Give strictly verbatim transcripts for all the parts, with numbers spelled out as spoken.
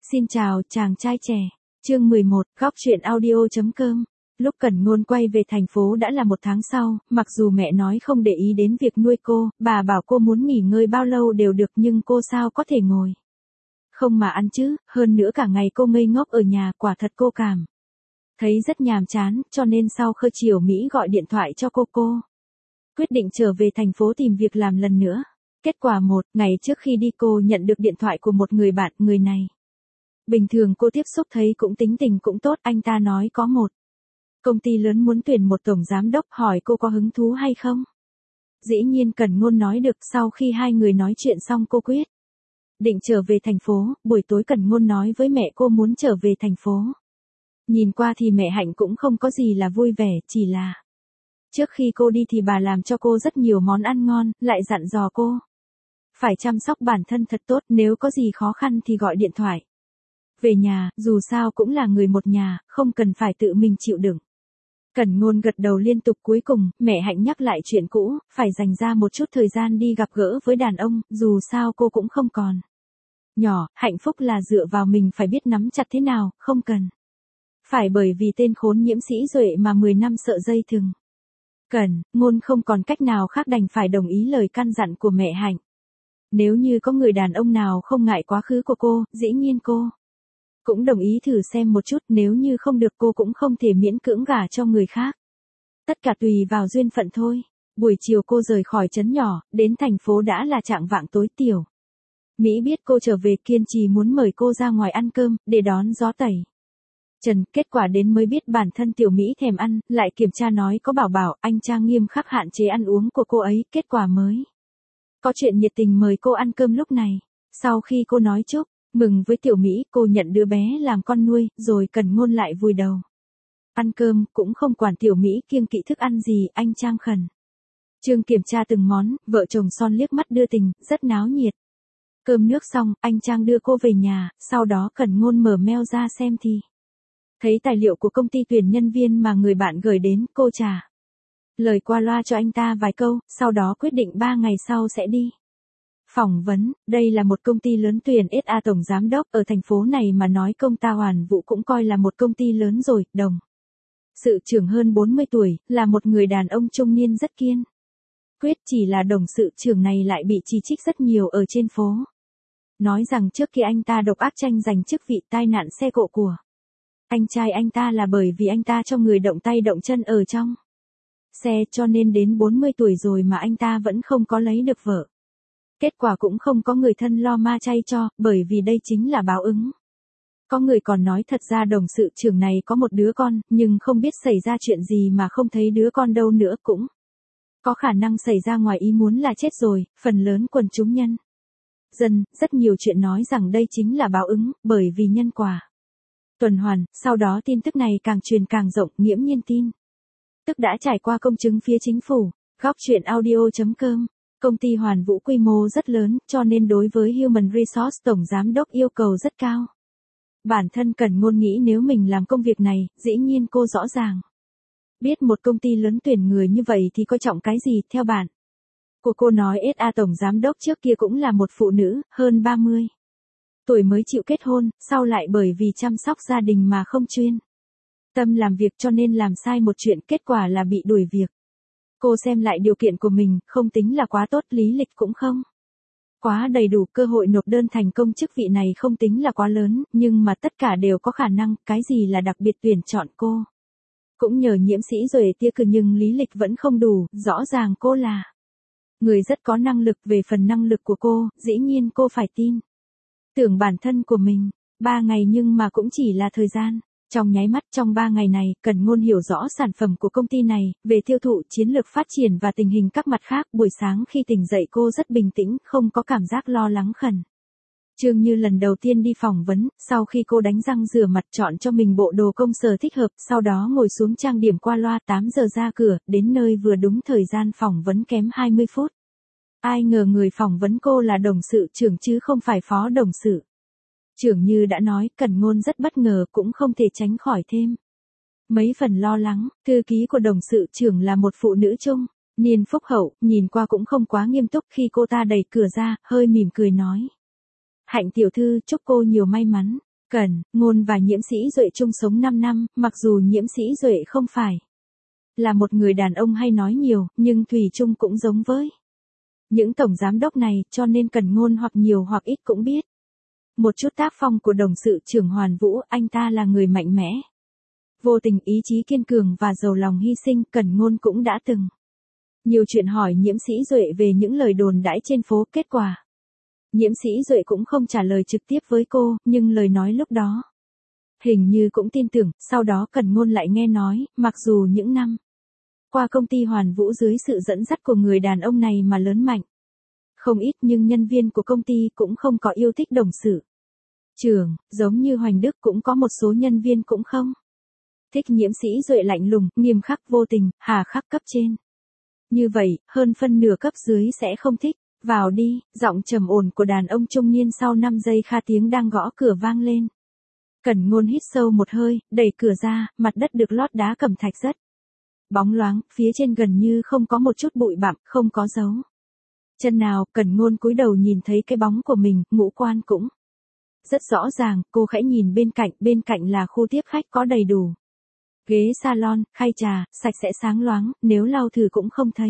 Xin chào, chàng trai trẻ. Chương mười một, góc truyện audio.com. Lúc Cẩn Ngôn quay về thành phố đã là một tháng sau, mặc dù mẹ nói không để ý đến việc nuôi cô, bà bảo cô muốn nghỉ ngơi bao lâu đều được nhưng cô sao có thể ngồi không mà ăn chứ, hơn nữa cả ngày cô ngây ngốc ở nhà, quả thật cô cảm thấy rất nhàm chán, cho nên sau Khơ Triều Mỹ gọi điện thoại cho cô cô quyết định trở về thành phố tìm việc làm lần nữa. Kết quả một, ngày trước khi đi cô nhận được điện thoại của một người bạn, người này bình thường cô tiếp xúc thấy cũng tính tình cũng tốt, anh ta nói có một công ty lớn muốn tuyển một tổng giám đốc, hỏi cô có hứng thú hay không. Dĩ nhiên Cẩn Ngôn nói được. Sau khi hai người nói chuyện xong cô quyết định trở về thành phố. Buổi tối Cẩn Ngôn nói với mẹ cô muốn trở về thành phố. Nhìn qua thì mẹ Hạnh cũng không có gì là vui vẻ, chỉ là trước khi cô đi thì bà làm cho cô rất nhiều món ăn ngon, lại dặn dò cô phải chăm sóc bản thân thật tốt, nếu có gì khó khăn thì gọi điện thoại về nhà, dù sao cũng là người một nhà, không cần phải tự mình chịu đựng. Cẩn Ngôn gật đầu liên tục. Cuối cùng, mẹ Hạnh nhắc lại chuyện cũ, phải dành ra một chút thời gian đi gặp gỡ với đàn ông, dù sao cô cũng không còn nhỏ, hạnh phúc là dựa vào mình, phải biết nắm chặt thế nào, không cần phải bởi vì tên khốn nhiễm sĩ Duệ mà mười năm sợ dây thừng. Cẩn Ngôn không còn cách nào khác đành phải đồng ý lời căn dặn của mẹ Hạnh. Nếu như có người đàn ông nào không ngại quá khứ của cô, dĩ nhiên cô cũng đồng ý thử xem một chút, nếu như không được cô cũng không thể miễn cưỡng gả cho người khác. Tất cả tùy vào duyên phận thôi. Buổi chiều cô rời khỏi trấn nhỏ, đến thành phố đã là chạng vạng tối. Tiểu Mỹ biết cô trở về kiên trì muốn mời cô ra ngoài ăn cơm, để đón gió tẩy trần. Kết quả đến mới biết bản thân Tiểu Mỹ thèm ăn, lại kiểm tra nói có bảo bảo, anh trang nghiêm khắc hạn chế ăn uống của cô ấy, kết quả mới có chuyện nhiệt tình mời cô ăn cơm lúc này. Sau khi cô nói chúc mừng với Tiểu Mỹ, cô nhận đứa bé làm con nuôi, rồi Cẩn Ngôn lại vùi đầu ăn cơm, cũng không quản Tiểu Mỹ kiêng kỵ thức ăn gì. Anh Trang khẩn trương kiểm tra từng món, vợ chồng son liếc mắt đưa tình, rất náo nhiệt. Cơm nước xong, anh Trang đưa cô về nhà, sau đó Cẩn Ngôn mở mail ra xem thì thấy tài liệu của công ty tuyển nhân viên mà người bạn gửi đến. Cô trả lời qua loa cho anh ta vài câu, sau đó quyết định ba ngày sau sẽ đi phỏng vấn. Đây là một công ty lớn tuyển ét a tổng giám đốc, ở thành phố này mà nói công ta Hoàn Vũ cũng coi là một công ty lớn rồi. Đồng sự trưởng hơn bốn mươi tuổi, là một người đàn ông trung niên rất kiên quyết, chỉ là đồng sự trưởng này lại bị chỉ trích rất nhiều ở trên phố. Nói rằng trước kia anh ta độc ác tranh giành chức vị, tai nạn xe cộ của anh trai anh ta là bởi vì anh ta cho người động tay động chân ở trong xe, cho nên đến bốn mươi tuổi rồi mà anh ta vẫn không có lấy được vợ. Kết quả cũng không có người thân lo ma chay cho, bởi vì đây chính là báo ứng. Có người còn nói thật ra đồng sự trưởng này có một đứa con, nhưng không biết xảy ra chuyện gì mà không thấy đứa con đâu nữa, cũng có khả năng xảy ra ngoài ý muốn là chết rồi. Phần lớn quần chúng nhân dân, rất nhiều chuyện nói rằng đây chính là báo ứng, bởi vì nhân quả tuần hoàn. Sau đó tin tức này càng truyền càng rộng, nghiễm nhiên tin tức đã trải qua công chứng phía chính phủ. Góc truyện audio.com. Công ty Hoàn Vũ quy mô rất lớn, cho nên đối với Human Resource tổng giám đốc yêu cầu rất cao. Bản thân Cẩn Ngôn nghĩ nếu mình làm công việc này, dĩ nhiên cô rõ ràng biết một công ty lớn tuyển người như vậy thì coi trọng cái gì. Theo bạn của cô nói, ét a tổng giám đốc trước kia cũng là một phụ nữ, hơn ba mươi tuổi mới chịu kết hôn, sau lại bởi vì chăm sóc gia đình mà không chuyên tâm làm việc, cho nên làm sai một chuyện, kết quả là bị đuổi việc. Cô xem lại điều kiện của mình, không tính là quá tốt, lý lịch cũng không quá đầy đủ, cơ hội nộp đơn thành công chức vị này không tính là quá lớn, nhưng mà tất cả đều có khả năng. Cái gì là đặc biệt tuyển chọn cô? Cũng nhờ nhiễm sĩ rồi tia cử, nhưng lý lịch vẫn không đủ, rõ ràng cô là người rất có năng lực. Về phần năng lực của cô, dĩ nhiên cô phải tin tưởng bản thân của mình. Ba ngày nhưng mà cũng chỉ là thời gian trong nháy mắt. Trong ba ngày này, Cẩn Ngôn hiểu rõ sản phẩm của công ty này, về tiêu thụ, chiến lược phát triển và tình hình các mặt khác. Buổi sáng khi tỉnh dậy cô rất bình tĩnh, không có cảm giác lo lắng khẩn trương như lần đầu tiên đi phỏng vấn. Sau khi cô đánh răng rửa mặt, chọn cho mình bộ đồ công sở thích hợp, sau đó ngồi xuống trang điểm qua loa. Tám giờ ra cửa, đến nơi vừa đúng thời gian phỏng vấn kém hai mươi phút. Ai ngờ người phỏng vấn cô là đồng sự trưởng chứ không phải phó đồng sự trưởng. Như đã nói, Cẩn Ngôn rất bất ngờ, cũng không thể tránh khỏi thêm mấy phần lo lắng. Thư ký của đồng sự trưởng là một phụ nữ trung niên phúc hậu, nhìn qua cũng không quá nghiêm túc. Khi cô ta đẩy cửa ra, hơi mỉm cười nói: Hạnh tiểu thư, chúc cô nhiều may mắn. Cẩn, Ngôn và Nhiễm Sĩ Duệ chung sống năm năm, mặc dù Nhiễm Sĩ Duệ không phải là một người đàn ông hay nói nhiều, nhưng thủy chung cũng giống với những tổng giám đốc này, cho nên Cẩn Ngôn hoặc nhiều hoặc ít cũng biết một chút tác phong của đồng sự trưởng Hoàn Vũ. Anh ta là người mạnh mẽ, vô tình, ý chí kiên cường và giàu lòng hy sinh. Cẩn Ngôn cũng đã từng nhiều chuyện hỏi Nhiễm Sĩ Duệ về những lời đồn đãi trên phố. Kết quả, Nhiễm Sĩ Duệ cũng không trả lời trực tiếp với cô, nhưng lời nói lúc đó hình như cũng tin tưởng. Sau đó Cẩn Ngôn lại nghe nói, mặc dù những năm qua công ty Hoàn Vũ dưới sự dẫn dắt của người đàn ông này mà lớn mạnh không ít, nhưng nhân viên của công ty cũng không có yêu thích đồng sự trưởng, giống như Hoành Đức, cũng có một số nhân viên cũng không thích Nhiễm Sĩ Duệ lạnh lùng, nghiêm khắc, vô tình, hà khắc. Cấp trên như vậy, hơn phân nửa cấp dưới sẽ không thích. Vào đi, giọng trầm ổn của đàn ông trung niên sau năm giây kha tiếng đang gõ cửa vang lên. Cẩn Ngôn hít sâu một hơi, đẩy cửa ra, mặt đất được lót đá cẩm thạch rất bóng loáng, phía trên gần như không có một chút bụi bặm, không có dấu chân nào. Cẩn Ngôn cúi đầu nhìn thấy cái bóng của mình, ngũ quan cũng rất rõ ràng. Cô khẽ nhìn bên cạnh, bên cạnh là khu tiếp khách có đầy đủ ghế salon, khay trà, sạch sẽ sáng loáng, nếu lau thử cũng không thấy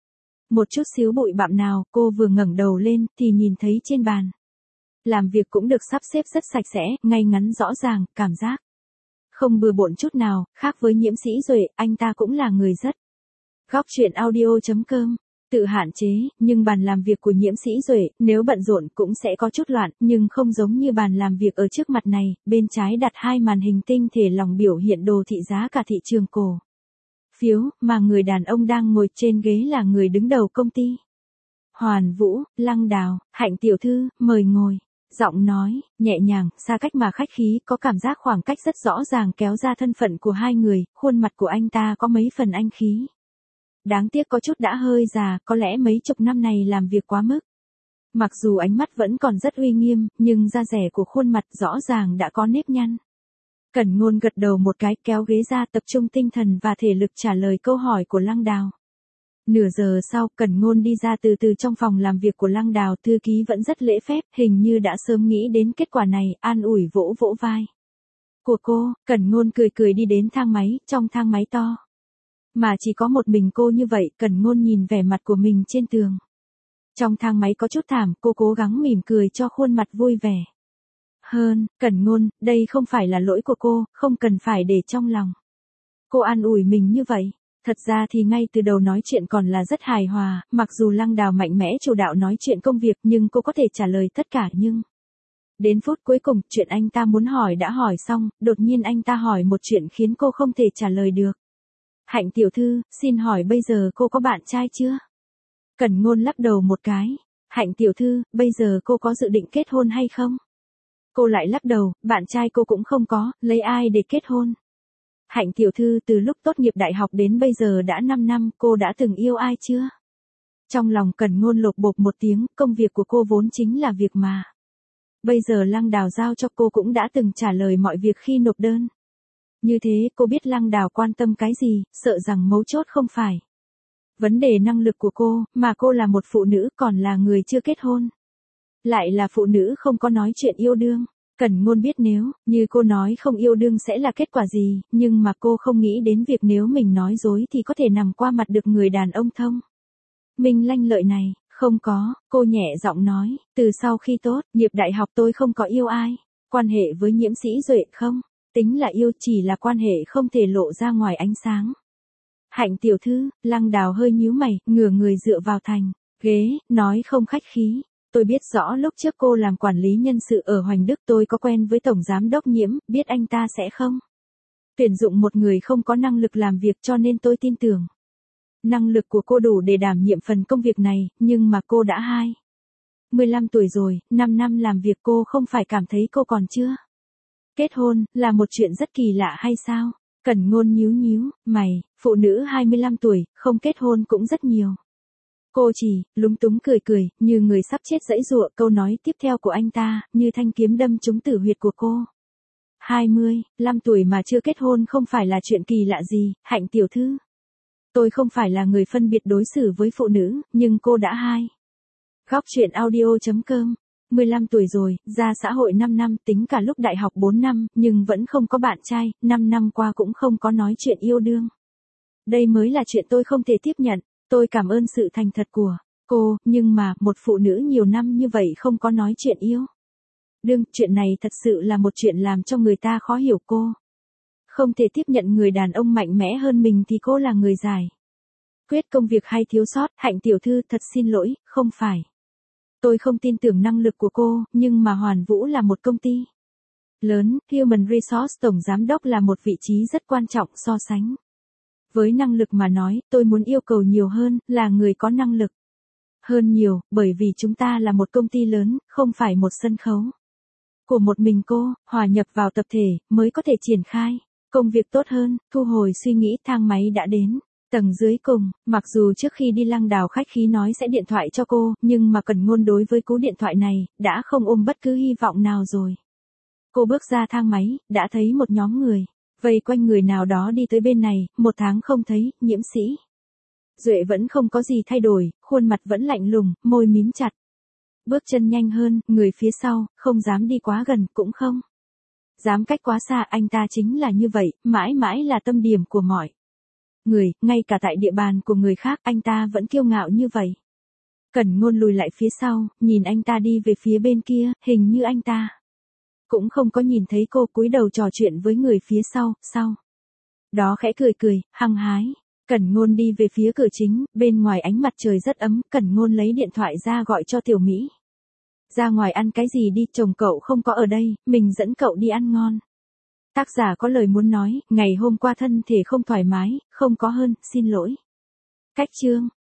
một chút xíu bụi bặm nào. Cô vừa ngẩng đầu lên thì nhìn thấy trên bàn làm việc cũng được sắp xếp rất sạch sẽ, ngay ngắn rõ ràng, cảm giác không bừa bộn chút nào. Khác với Nhiễm Sĩ Duệ, anh ta cũng là người rất góc chuyện audio chấm com tự hạn chế, nhưng bàn làm việc của Nhiễm Sĩ Duệ, nếu bận rộn cũng sẽ có chút loạn, nhưng không giống như bàn làm việc ở trước mặt này. Bên trái đặt hai màn hình tinh thể lòng biểu hiện đồ thị giá cả thị trường cổ phiếu, mà người đàn ông đang ngồi trên ghế là người đứng đầu công ty Hoàn Vũ, Lăng Đào. Hạnh tiểu thư, mời ngồi. Giọng nói nhẹ nhàng, xa cách mà khách khí, có cảm giác khoảng cách rất rõ ràng kéo ra thân phận của hai người. Khuôn mặt của anh ta có mấy phần anh khí, đáng tiếc có chút đã hơi già, có lẽ mấy chục năm này làm việc quá mức. Mặc dù ánh mắt vẫn còn rất uy nghiêm, nhưng da dẻ của khuôn mặt rõ ràng đã có nếp nhăn. Cẩn Ngôn gật đầu một cái, kéo ghế ra, tập trung tinh thần và thể lực trả lời câu hỏi của Lăng Đào. Nửa giờ sau, Cẩn Ngôn đi ra từ từ trong phòng làm việc của Lăng Đào. Thư ký vẫn rất lễ phép, hình như đã sớm nghĩ đến kết quả này, an ủi vỗ vỗ vai của cô. Cẩn Ngôn cười cười đi đến thang máy. Trong thang máy to mà chỉ có một mình cô như vậy, Cẩn Ngôn nhìn vẻ mặt của mình trên tường. Trong thang máy có chút thảm, cô cố gắng mỉm cười cho khuôn mặt vui vẻ hơn. Cẩn Ngôn, đây không phải là lỗi của cô, không cần phải để trong lòng. Cô an ủi mình như vậy. Thật ra thì ngay từ đầu nói chuyện còn là rất hài hòa, mặc dù Lăng Đào mạnh mẽ chủ đạo nói chuyện công việc, nhưng cô có thể trả lời tất cả. Nhưng đến phút cuối cùng, chuyện anh ta muốn hỏi đã hỏi xong, đột nhiên anh ta hỏi một chuyện khiến cô không thể trả lời được. Hạnh tiểu thư, xin hỏi bây giờ cô có bạn trai chưa? Cẩn Ngôn lắc đầu một cái. Hạnh tiểu thư, bây giờ cô có dự định kết hôn hay không? Cô lại lắc đầu, bạn trai cô cũng không có, lấy ai để kết hôn? Hạnh tiểu thư, từ lúc tốt nghiệp đại học đến bây giờ đã năm năm, cô đã từng yêu ai chưa? Trong lòng Cẩn Ngôn lột bột một tiếng, công việc của cô vốn chính là việc mà bây giờ Lăng Đào giao cho cô cũng đã từng trả lời mọi việc khi nộp đơn. Như thế, cô biết Lăng Đào quan tâm cái gì, sợ rằng mấu chốt không phải vấn đề năng lực của cô, mà cô là một phụ nữ, còn là người chưa kết hôn. Lại là phụ nữ không có nói chuyện yêu đương. Cẩn Ngôn biết nếu như cô nói không yêu đương sẽ là kết quả gì, nhưng mà cô không nghĩ đến việc nếu mình nói dối thì có thể nằm qua mặt được người đàn ông thông minh lanh lợi này. Không có, cô nhẹ giọng nói, từ sau khi tốt nghiệp đại học tôi không có yêu ai. Quan hệ với Nhiễm Sĩ Duệ không tính là yêu, chỉ là quan hệ không thể lộ ra ngoài ánh sáng. Hạnh tiểu thư, Lăng Đào hơi nhíu mày, ngửa người dựa vào thành ghế, nói không khách khí. Tôi biết rõ lúc trước cô làm quản lý nhân sự ở Hoành Đức, tôi có quen với Tổng Giám đốc Nhiễm, biết anh ta sẽ không tuyển dụng một người không có năng lực làm việc, cho nên tôi tin tưởng năng lực của cô đủ để đảm nhiệm phần công việc này, nhưng mà cô đã hai mươi lăm tuổi rồi, năm năm làm việc, cô không phải cảm thấy cô còn chưa kết hôn là một chuyện rất kỳ lạ hay sao? Cẩn Ngôn nhíu nhíu mày, phụ nữ hai mươi lăm tuổi, không kết hôn cũng rất nhiều. Cô chỉ lúng túng cười cười, như người sắp chết giãy giụa. Câu nói tiếp theo của anh ta, như thanh kiếm đâm trúng tử huyệt của cô. hai mươi lăm tuổi mà chưa kết hôn không phải là chuyện kỳ lạ gì, Hạnh tiểu thư. Tôi không phải là người phân biệt đối xử với phụ nữ, nhưng cô đã hai. Góc chuyện audio chấm com mười lăm tuổi rồi, ra xã hội năm năm, tính cả lúc đại học bốn năm, nhưng vẫn không có bạn trai, năm năm qua cũng không có nói chuyện yêu đương. Đây mới là chuyện tôi không thể tiếp nhận, tôi cảm ơn sự thành thật của cô, nhưng mà, một phụ nữ nhiều năm như vậy không có nói chuyện yêu đương, chuyện này thật sự là một chuyện làm cho người ta khó hiểu cô. Không thể tiếp nhận người đàn ông mạnh mẽ hơn mình thì cô là người giải quyết công việc hay thiếu sót, Hạnh tiểu thư thật xin lỗi, không phải. Tôi không tin tưởng năng lực của cô, nhưng mà Hoàn Vũ là một công ty lớn, Human Resource Tổng Giám đốc là một vị trí rất quan trọng so sánh. Với năng lực mà nói, tôi muốn yêu cầu nhiều hơn, là người có năng lực hơn nhiều, bởi vì chúng ta là một công ty lớn, không phải một sân khấu của một mình cô, hòa nhập vào tập thể, mới có thể triển khai công việc tốt hơn. Thu hồi suy nghĩ, thang máy đã đến tầng dưới cùng, mặc dù trước khi đi Lăng Đào khách khí nói sẽ điện thoại cho cô, nhưng mà Cẩn Ngôn đối với cú điện thoại này, đã không ôm bất cứ hy vọng nào rồi. Cô bước ra thang máy, đã thấy một nhóm người vây quanh người nào đó đi tới bên này, một tháng không thấy, Nhiễm Sĩ Duệ vẫn không có gì thay đổi, khuôn mặt vẫn lạnh lùng, môi mím chặt. Bước chân nhanh hơn, người phía sau, không dám đi quá gần, cũng không dám cách quá xa, anh ta chính là như vậy, mãi mãi là tâm điểm của mọi người, ngay cả tại địa bàn của người khác, anh ta vẫn kiêu ngạo như vậy. Cẩn Ngôn lùi lại phía sau, nhìn anh ta đi về phía bên kia, hình như anh ta cũng không có nhìn thấy cô, cúi đầu trò chuyện với người phía sau, sau đó khẽ cười cười, hăng hái. Cẩn Ngôn đi về phía cửa chính, bên ngoài ánh mặt trời rất ấm, Cẩn Ngôn lấy điện thoại ra gọi cho Tiểu Mỹ. Ra ngoài ăn cái gì đi, chồng cậu không có ở đây, mình dẫn cậu đi ăn ngon. Tác giả có lời muốn nói, ngày hôm qua thân thể không thoải mái, không có hơn, xin lỗi. Cách chương.